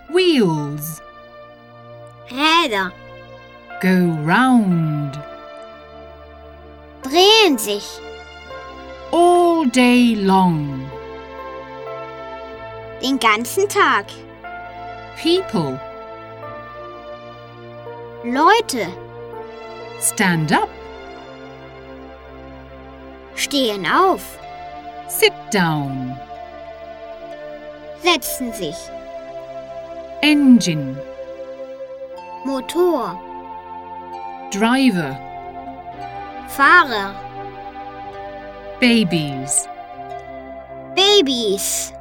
Wheels. Räder. Go round. Drehen sich. All day long. Den ganzen Tag. People. Leute. Stand up. Stehen auf. Sit down. Setzen sich. Engine. Motor. Driver. Fahrer. Babies. Babys.